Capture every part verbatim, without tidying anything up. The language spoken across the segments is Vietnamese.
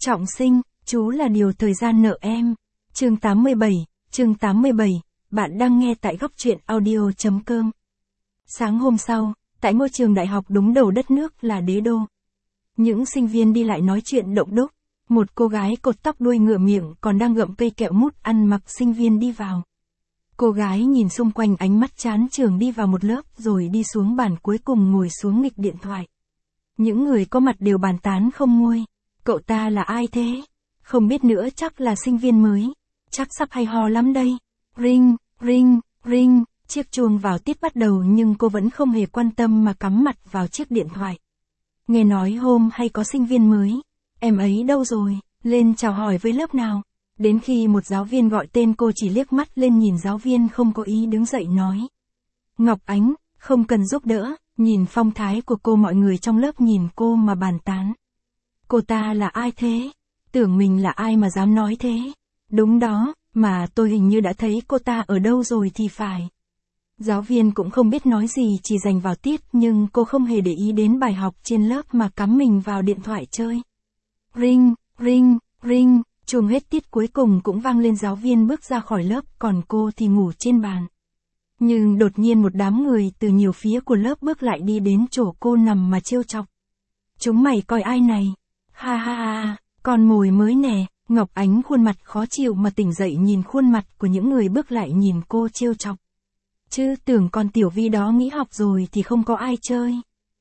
Trọng sinh, chú là điều thời gian nợ em. Chương tám mươi bảy, chương tám mươi bảy, bạn đang nghe tại góc truyện audio.com. Sáng hôm sau, tại ngôi trường đại học đúng đầu đất nước là Đế Đô. Những sinh viên đi lại nói chuyện động đúc, một cô gái cột tóc đuôi ngựa miệng còn đang gặm cây kẹo mút ăn mặc sinh viên đi vào. Cô gái nhìn xung quanh ánh mắt chán trường đi vào một lớp rồi đi xuống bàn cuối cùng ngồi xuống nghịch điện thoại. Những người có mặt đều bàn tán không nguôi. Cậu ta là ai thế? Không biết nữa, chắc là sinh viên mới. Chắc sắp hay ho lắm đây. Ring, ring, ring, chiếc chuông vào tiết bắt đầu nhưng cô vẫn không hề quan tâm mà cắm mặt vào chiếc điện thoại. Nghe nói hôm hay có sinh viên mới. Em ấy đâu rồi? Lên chào hỏi với lớp nào? Đến khi một giáo viên gọi tên cô chỉ liếc mắt lên nhìn giáo viên không có ý đứng dậy nói. Ngọc Ánh, không cần giúp đỡ. Nhìn phong thái của cô mọi người trong lớp nhìn cô mà bàn tán. Cô ta là ai thế? Tưởng mình là ai mà dám nói thế? Đúng đó, mà tôi hình như đã thấy cô ta ở đâu rồi thì phải. Giáo viên cũng không biết nói gì chỉ dành vào tiết nhưng cô không hề để ý đến bài học trên lớp mà cắm mình vào điện thoại chơi. Ring, ring, ring, chuông hết tiết cuối cùng cũng vang lên, giáo viên bước ra khỏi lớp còn cô thì ngủ trên bàn. Nhưng đột nhiên một đám người từ nhiều phía của lớp bước lại đi đến chỗ cô nằm mà trêu chọc. Chúng mày coi ai này? Ha ha ha, con mồi mới nè. Ngọc Ánh khuôn mặt khó chịu mà tỉnh dậy nhìn khuôn mặt của những người bước lại nhìn cô trêu chọc. Chứ tưởng con Tiểu Vi đó nghỉ học rồi thì không có ai chơi.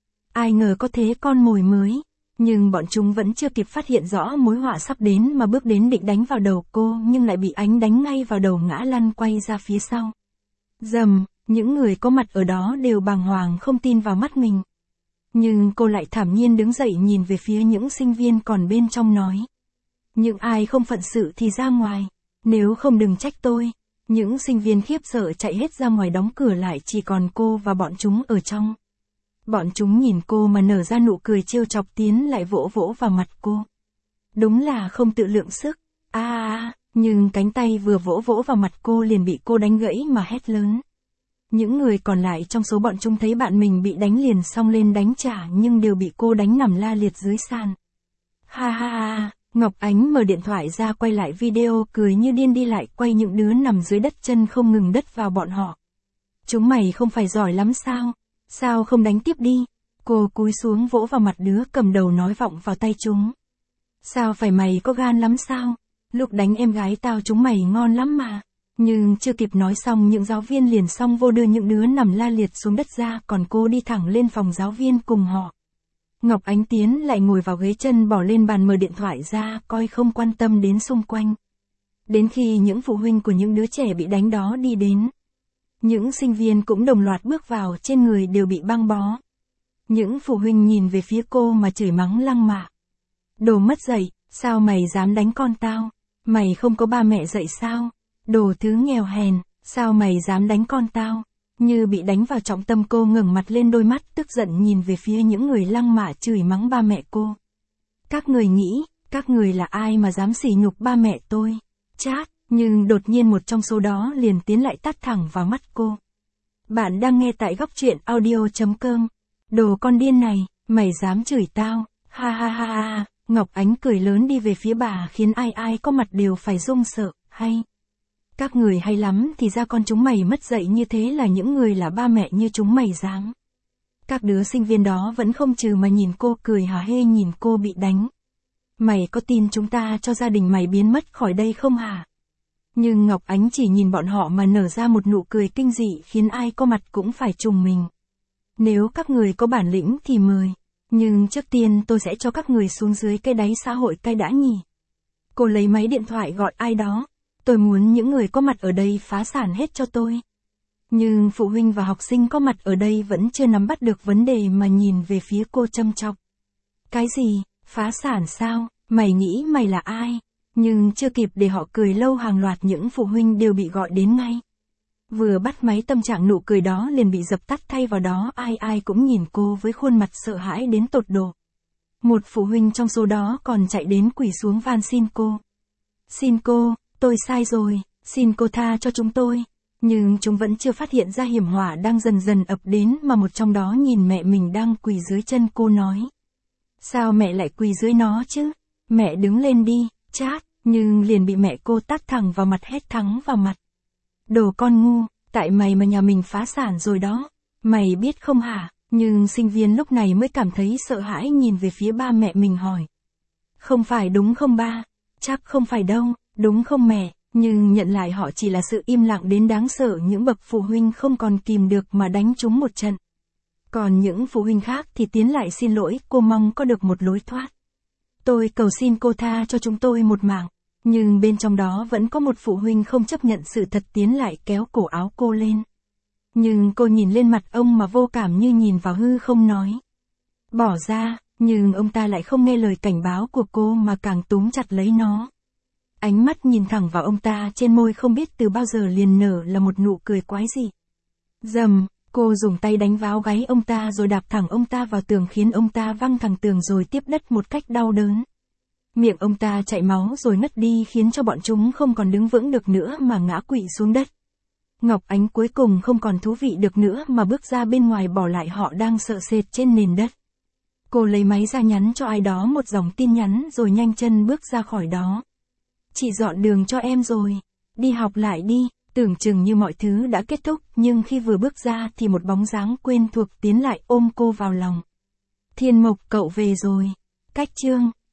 Ai ngờ có thế con mồi mới. Nhưng bọn chúng vẫn chưa kịp phát hiện rõ mối họa sắp đến mà bước đến định đánh vào đầu cô nhưng lại bị Ánh đánh ngay vào đầu ngã lăn quay ra phía sau. Dầm, những người có mặt ở đó đều bàng hoàng không tin vào mắt mình. Nhưng cô lại thản nhiên đứng dậy nhìn về phía những sinh viên còn bên trong nói. Những ai không phận sự thì ra ngoài, nếu không đừng trách tôi. Những sinh viên khiếp sợ chạy hết ra ngoài đóng cửa lại chỉ còn cô và bọn chúng ở trong. Bọn chúng nhìn cô mà nở ra nụ cười trêu chọc tiến lại vỗ vỗ vào mặt cô. Đúng là không tự lượng sức. À à, nhưng cánh tay vừa vỗ vỗ vào mặt cô liền bị cô đánh gãy mà hét lớn. Những người còn lại trong số bọn chúng thấy bạn mình bị đánh liền xông lên đánh trả nhưng đều bị cô đánh nằm la liệt dưới sàn. Ha ha ha, Ngọc Ánh mở điện thoại ra quay lại video cười như điên đi lại quay những đứa nằm dưới đất chân không ngừng đất vào bọn họ. Chúng mày không phải giỏi lắm sao? Sao không đánh tiếp đi? Cô cúi xuống vỗ vào mặt đứa cầm đầu nói vọng vào tay chúng. Sao phải mày có gan lắm sao? Lúc đánh em gái tao chúng mày ngon lắm mà. Nhưng chưa kịp nói xong những giáo viên liền xông vô đưa những đứa nằm la liệt xuống đất ra còn cô đi thẳng lên phòng giáo viên cùng họ. Ngọc Ánh tiến lại ngồi vào ghế chân bỏ lên bàn mở điện thoại ra coi không quan tâm đến xung quanh. Đến khi những phụ huynh của những đứa trẻ bị đánh đó đi đến. Những sinh viên cũng đồng loạt bước vào trên người đều bị băng bó. Những phụ huynh nhìn về phía cô mà chửi mắng lăng mạ. Đồ mất dạy, sao mày dám đánh con tao? Mày không có ba mẹ dạy sao? Đồ thứ nghèo hèn, sao mày dám đánh con tao? Như bị đánh vào trọng tâm cô ngẩng mặt lên đôi mắt tức giận nhìn về phía những người lăng mạ chửi mắng ba mẹ cô. Các người nghĩ, các người là ai mà dám sỉ nhục ba mẹ tôi? Chát, nhưng đột nhiên một trong số đó liền tiến lại tát thẳng vào mắt cô. Bạn đang nghe tại góc truyện audio.com. Đồ con điên này, mày dám chửi tao? Ha ha ha ha, Ngọc Ánh cười lớn đi về phía bà khiến ai ai có mặt đều phải run sợ, hay. Các người hay lắm thì ra con chúng mày mất dạy như thế là những người là ba mẹ như chúng mày dám. Các đứa sinh viên đó vẫn không trừ mà nhìn cô cười hả hê nhìn cô bị đánh. Mày có tin chúng ta cho gia đình mày biến mất khỏi đây không hả? Nhưng Ngọc Ánh chỉ nhìn bọn họ mà nở ra một nụ cười kinh dị khiến ai có mặt cũng phải trùng mình. Nếu các người có bản lĩnh thì mời. Nhưng trước tiên tôi sẽ cho các người xuống dưới cái đáy xã hội cái đã nhỉ. Cô lấy máy điện thoại gọi ai đó. Tôi muốn những người có mặt ở đây phá sản hết cho tôi. Nhưng phụ huynh và học sinh có mặt ở đây vẫn chưa nắm bắt được vấn đề mà nhìn về phía cô châm chọc. Cái gì? Phá sản sao? Mày nghĩ mày là ai? Nhưng chưa kịp để họ cười lâu hàng loạt những phụ huynh đều bị gọi đến ngay. Vừa bắt máy tâm trạng nụ cười đó liền bị dập tắt thay vào đó ai ai cũng nhìn cô với khuôn mặt sợ hãi đến tột độ. Một phụ huynh trong số đó còn chạy đến quỳ xuống van xin cô. Xin cô, tôi sai rồi, xin cô tha cho chúng tôi. Nhưng chúng vẫn chưa phát hiện ra hiểm họa đang dần dần ập đến mà một trong đó nhìn mẹ mình đang quỳ dưới chân cô nói. Sao mẹ lại quỳ dưới nó chứ? Mẹ đứng lên đi, chát, nhưng liền bị mẹ cô tát thẳng vào mặt hét thẳng vào mặt. Đồ con ngu, tại mày mà nhà mình phá sản rồi đó. Mày biết không hả? Nhưng sinh viên lúc này mới cảm thấy sợ hãi nhìn về phía ba mẹ mình hỏi. Không phải đúng không ba? Chắc không phải đâu, đúng không mẹ? Nhưng nhận lại họ chỉ là sự im lặng đến đáng sợ, những bậc phụ huynh không còn kìm được mà đánh chúng một trận. Còn những phụ huynh khác thì tiến lại xin lỗi, cô mong có được một lối thoát. Tôi cầu xin cô tha cho chúng tôi một mạng. Nhưng bên trong đó vẫn có một phụ huynh không chấp nhận sự thật, tiến lại kéo cổ áo cô lên. Nhưng cô nhìn lên mặt ông mà vô cảm như nhìn vào hư không, nói. Bỏ ra, nhưng ông ta lại không nghe lời cảnh báo của cô mà càng túm chặt lấy nó. Ánh mắt nhìn thẳng vào ông ta, trên môi không biết từ bao giờ liền nở là một nụ cười quái dị. Dầm, cô dùng tay đánh vào gáy ông ta rồi đạp thẳng ông ta vào tường, khiến ông ta văng thẳng tường rồi tiếp đất một cách đau đớn. Miệng ông ta chảy máu rồi ngất đi, khiến cho bọn chúng không còn đứng vững được nữa mà ngã quỵ xuống đất. Ngọc Ánh cuối cùng không còn thú vị được nữa mà bước ra bên ngoài, bỏ lại họ đang sợ sệt trên nền đất. Cô lấy máy ra nhắn cho ai đó một dòng tin nhắn rồi nhanh chân bước ra khỏi đó. Chị dọn đường cho em rồi. Đi học lại đi. Tưởng chừng như mọi thứ đã kết thúc, nhưng khi vừa bước ra thì một bóng dáng quen thuộc tiến lại ôm cô vào lòng. Thiên Mộc, cậu về rồi. Cách chương